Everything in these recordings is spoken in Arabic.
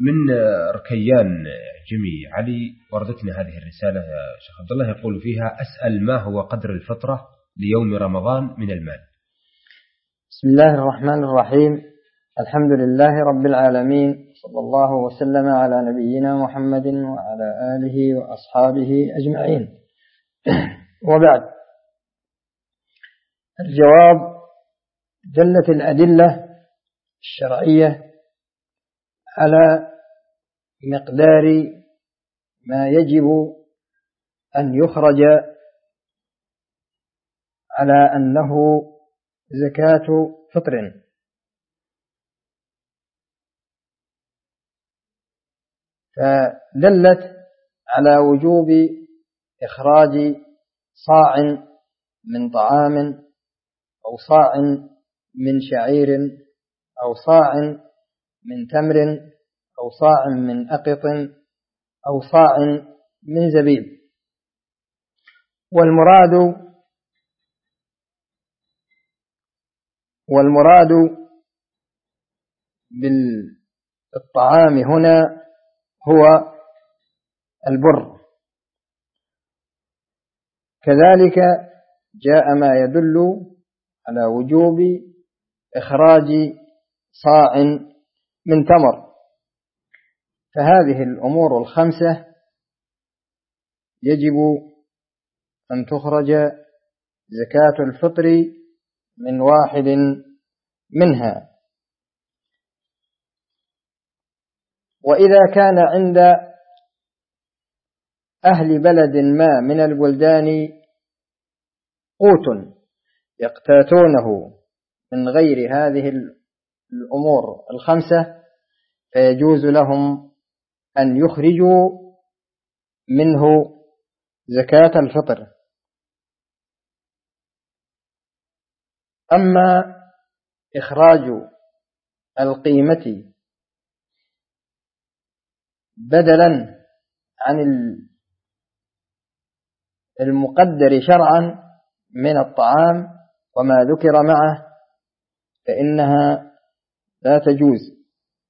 من ركيان جمي علي وردتنا هذه الرسالة يا شيخ عبد الله، يقول فيها: أسأل ما هو قدر الفطرة ليوم رمضان من المال؟ بسم الله الرحمن الرحيم. الحمد لله رب العالمين، صلى الله وسلم على نبينا محمد وعلى آله وأصحابه أجمعين. وبعد، الجواب: دلت الأدلة الشرعية على مقدار ما يجب أن يخرج على أنه زكاة فطر، فدلت على وجوب إخراج صاع من طعام، أو صاع من شعير، أو صاع من تمر، أو صاع من أقط، أو صاع من زبيب. والمراد بالطعام هنا هو البر. كذلك جاء ما يدل على وجوب إخراج صاع من تمر. فهذه الأمور الخمسة يجب أن تخرج زكاة الفطر من واحد منها. وإذا كان عند أهل بلد ما من البلدان قوت يقتاتونه من غير هذه الأمور الخمسة، فيجوز لهم أن يخرجوا منه زكاة الفطر. أما إخراج القيمة بدلا عن المقدر شرعا من الطعام وما ذكر معه، فإنها لا تجوز،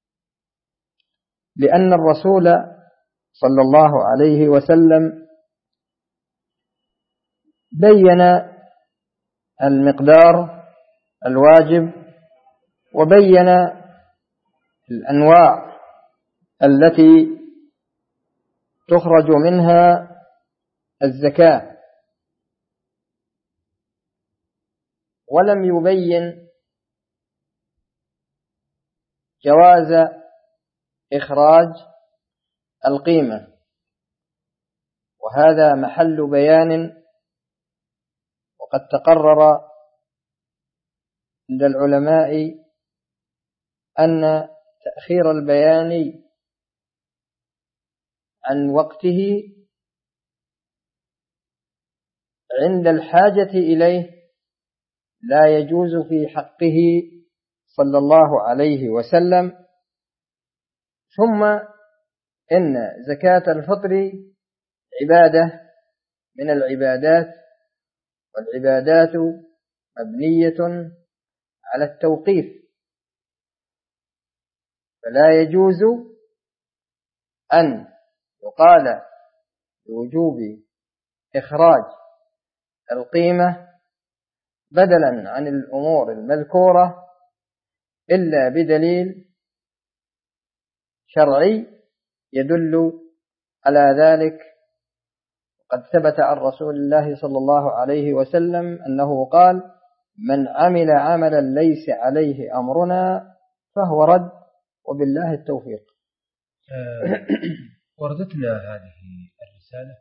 لأن الرسول صلى الله عليه وسلم بين المقدار الواجب، وبين الأنواع التي تخرج منها الزكاة، ولم يبين جواز إخراج القيمة، وهذا محل بيان. وقد تقرر عند العلماء أن تأخير البيان عن وقته عند الحاجة إليه لا يجوز في حقه صلى الله عليه وسلم. ثم إن زكاة الفطر عبادة من العبادات، والعبادات مبنية على التوقيف، فلا يجوز أن يقال بوجوب إخراج القيمة بدلا عن الأمور المذكورة إلا بدليل شرعي يدل على ذلك. قد ثبت عن رسول الله صلى الله عليه وسلم أنه قال: من عمل عملا ليس عليه أمرنا فهو رد، وبالله التوفيق. وردتنا هذه الرسالة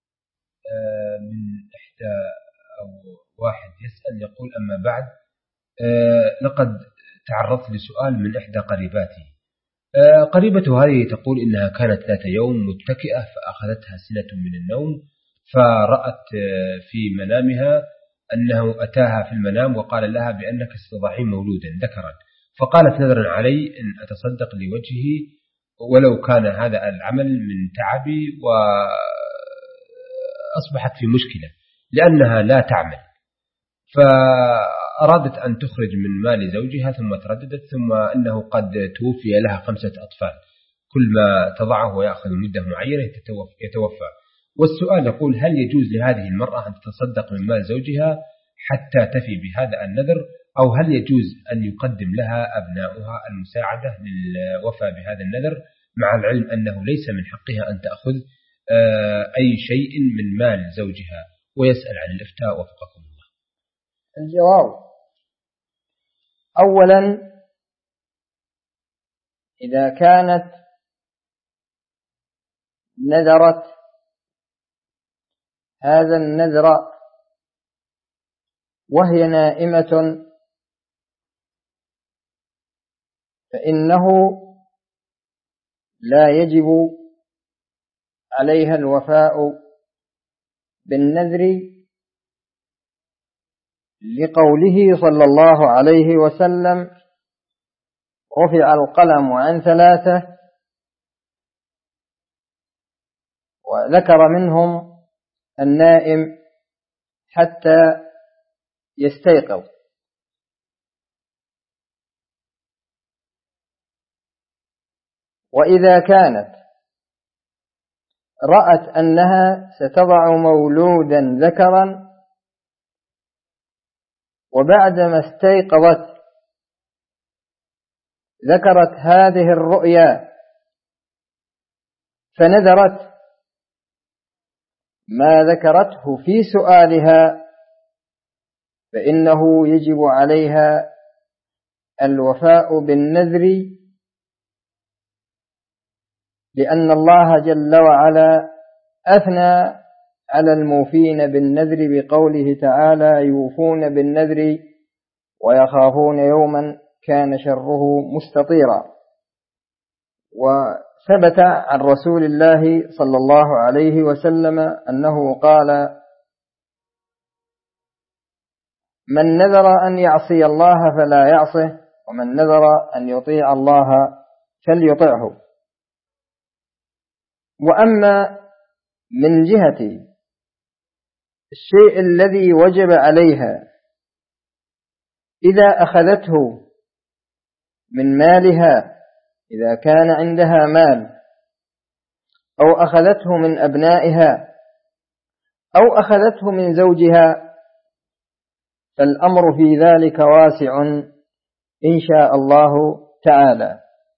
من إحدى أو واحد يسأل يقول: أما بعد، لقد تعرضت لسؤال من إحدى قريباتي. قريبته هذه تقول إنها كانت ذات يوم متكئة فأخذتها سنة من النوم، فرأت في منامها أنه أتاها في المنام وقال لها بأنك ستضعين مولودا ذكرا، فقالت: نذرا علي أن أتصدق لوجهه ولو كان هذا العمل من تعبي، وأصبحت في مشكلة لأنها لا تعمل، فأرادت أن تخرج من مال زوجها ثم ترددت، ثم أنه قد توفي لها 5 أطفال. كل ما تضعه ويأخذ مدة معينة يتوفى. والسؤال يقول: هل يجوز لهذه المرأة أن تتصدق من مال زوجها حتى تفي بهذا النذر، أو هل يجوز أن يقدم لها أبناؤها المساعدة للوفاء بهذا النذر، مع العلم أنه ليس من حقها أن تأخذ أي شيء من مال زوجها؟ ويسأل عن الإفتاء وفقكم الله. الجواب: أولا، إذا كانت نذرت هذا النذر وهي نائمة فإنه لا يجب عليها الوفاء بالنذر، لقوله صلى الله عليه وسلم: رفع القلم عن 3، وذكر منهم النائم حتى يستيقظ. وإذا كانت رأت أنها ستضع مولودا ذكرا وبعدما استيقظت ذكرت هذه الرؤيا فنذرت ما ذكرته في سؤالها، فإنه يجب عليها الوفاء بالنذر، لأن الله جل وعلا أثنى على الموفين بالنذر بقوله تعالى: يوفون بالنذر ويخافون يوما كان شره مستطيرا. وثبت عن رسول الله صلى الله عليه وسلم أنه قال: من نذر أن يعصي الله فلا يعصه، ومن نذر أن يطيع الله فليطعه. وأما من جهة الشيء الذي وجب عليها إذا أخذته من مالها، إذا كان عندها مال، أو أخذته من أبنائها، أو أخذته من زوجها، فالأمر في ذلك واسع إن شاء الله تعالى.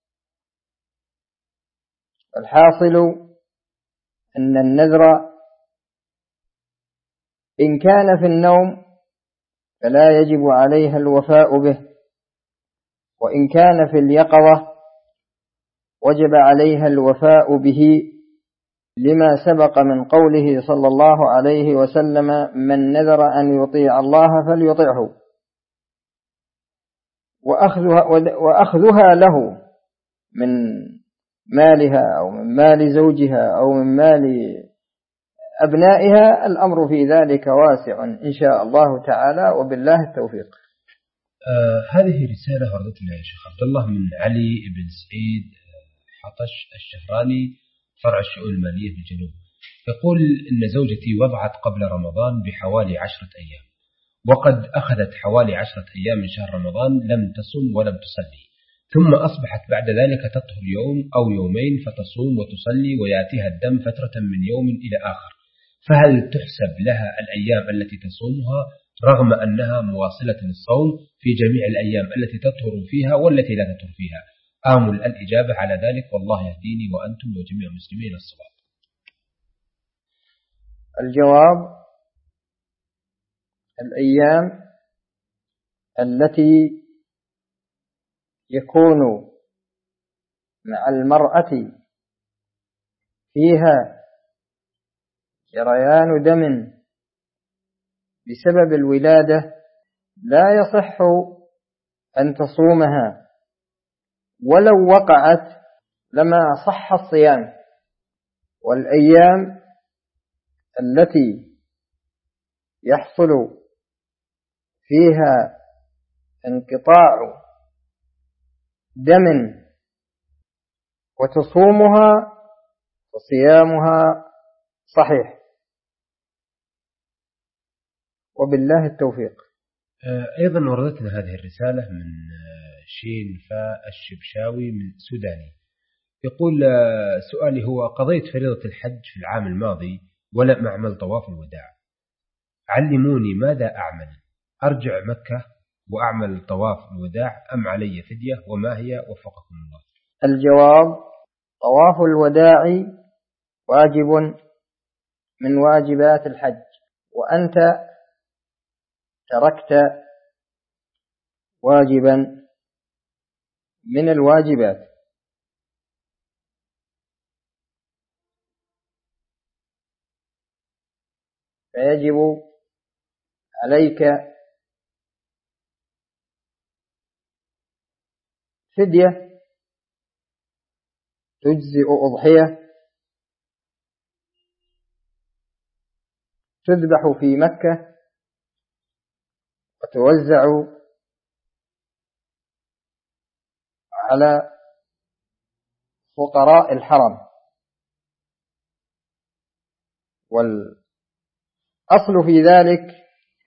الحاصل أن النذر إن كان في النوم فلا يجب عليها الوفاء به، وإن كان في اليقظة وجب عليها الوفاء به، لما سبق من قوله صلى الله عليه وسلم: من نذر أن يطيع الله فليطعه. وأخذها له من مالها أو من مال زوجها أو من مال أبنائها، الأمر في ذلك واسع إن شاء الله تعالى، وبالله التوفيق. هذه رسالة وردتنا يا شيخ عبد الله من علي بن سعيد حطش الشهراني، فرع الشؤون المالية في الجنوب. يقول إن زوجتي وضعت قبل رمضان بحوالي 10 أيام، وقد أخذت حوالي 10 أيام من شهر رمضان لم تصم ولم تصلي، ثم أصبحت بعد ذلك تطهر يوم أو يومين فتصوم وتصلي ويأتيها الدم فترة من يوم إلى آخر، فهل تحسب لها الأيام التي تصومها رغم أنها مواصلة للصوم في جميع الأيام التي تطهر فيها والتي لا تطهر فيها؟ آمل الإجابة على ذلك، والله يهديني وأنتم وجميع المسلمين الصواب. الجواب: الأيام التي يكون مع المرأة فيها جريان دم بسبب الولادة لا يصح أن تصومها، ولو وقعت لما صح الصيام. والأيام التي يحصل فيها انقطاع دم وتصومها وصيامها صحيح، وبالله التوفيق. أيضا وردتنا هذه الرسالة من شين فاء الشبشاوي من سوداني. يقول سؤالي هو: قضيت فريضة الحج في العام الماضي ولم أعمل طواف الوداع، علموني ماذا أعمل؟ أرجع مكة وأعمل طواف الوداع أم علي فدية؟ وما هي وفقكم الله؟ الجواب: طواف الوداع واجب من واجبات الحج، وأنت تركت واجبا من الواجبات، فيجب عليك فدية تجزئ أضحية تذبح في مكة وتوزع على فقراء الحرم. والأصل في ذلك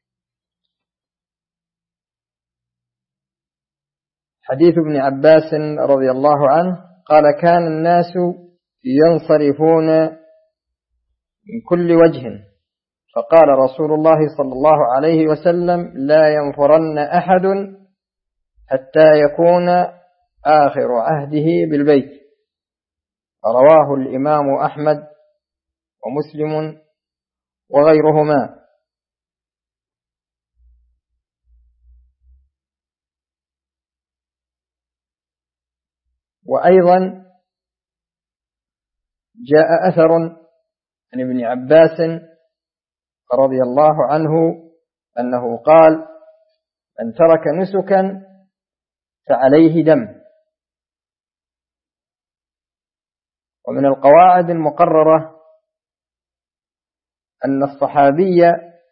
حديث ابن عباس رضي الله عنه قال: كان الناس ينصرفون من كل وجه، فقال رسول الله صلى الله عليه وسلم: لا ينفرن أحد حتى يكون آخر عهده بالبيت. رواه الإمام أحمد ومسلم وغيرهما. وأيضا جاء أثر عن ابن عباس رضي الله عنه أنه قال: من ترك نسكا فعليه دم. ومن القواعد المقررة أن الصحابي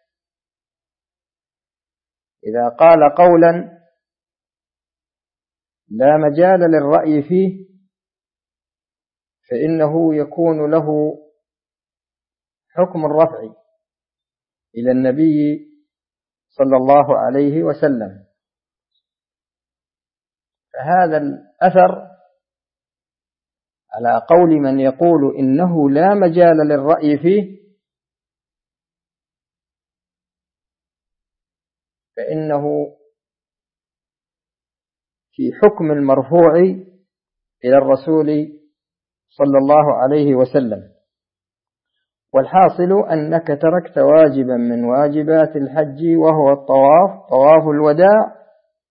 إذا قال قولا لا مجال للرأي فيه فإنه يكون له حكم الرفع إلى النبي صلى الله عليه وسلم. فهذا الأثر على قول من يقول إنه لا مجال للرأي فيه، فإنه في حكم المرفوع إلى الرسول صلى الله عليه وسلم. والحاصل أنك تركت واجبا من واجبات الحج، وهو الطواف، طواف الوداع،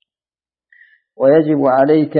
ويجب عليك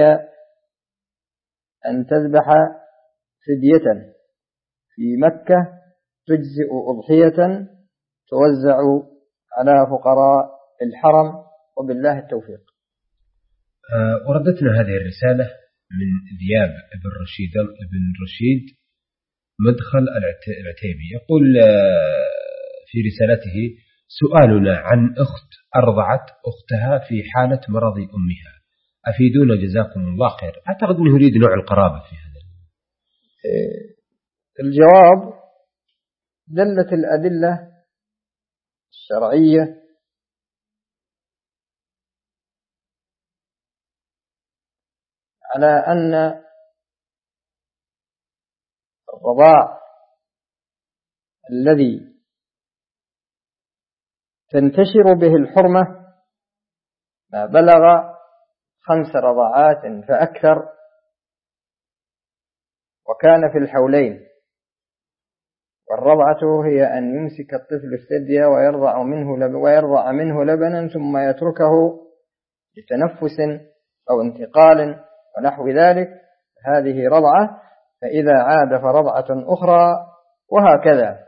أن تذبح فدية في مكة تجزئ أضحية توزع على فقراء الحرم، وبالله التوفيق. وردتنا هذه الرسالة من ذياب بن رشيد مدخل العتيبي، يقول في رسالته: سؤالنا عن أخت أرضعت أختها في حالة مرض أمها، أفيدونا جزاكم الله خير. أعتقد أنه يريد نوع القرابة في هذا. الجواب: دلت الأدلة الشرعية على أن الرضاع الذي تنتشر به الحرمة ما بلغ 5 رضعات فأكثر، وكان في الحولين. والرضعة هي أن يمسك الطفل الثدي ويرضع منه لبنا ثم يتركه لتنفس أو انتقال ونحو ذلك، هذه رضعة. فإذا عاد فرضعة أخرى، وهكذا.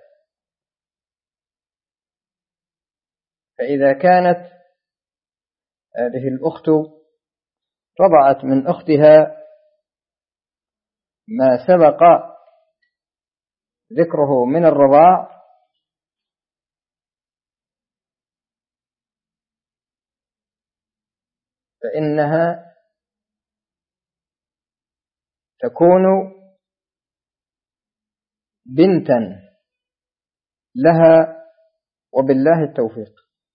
فإذا كانت هذه الأخت رضعت من أختها ما سبق ذكره من الرضاع، فإنها تكون بنتا لها، وبالله التوفيق.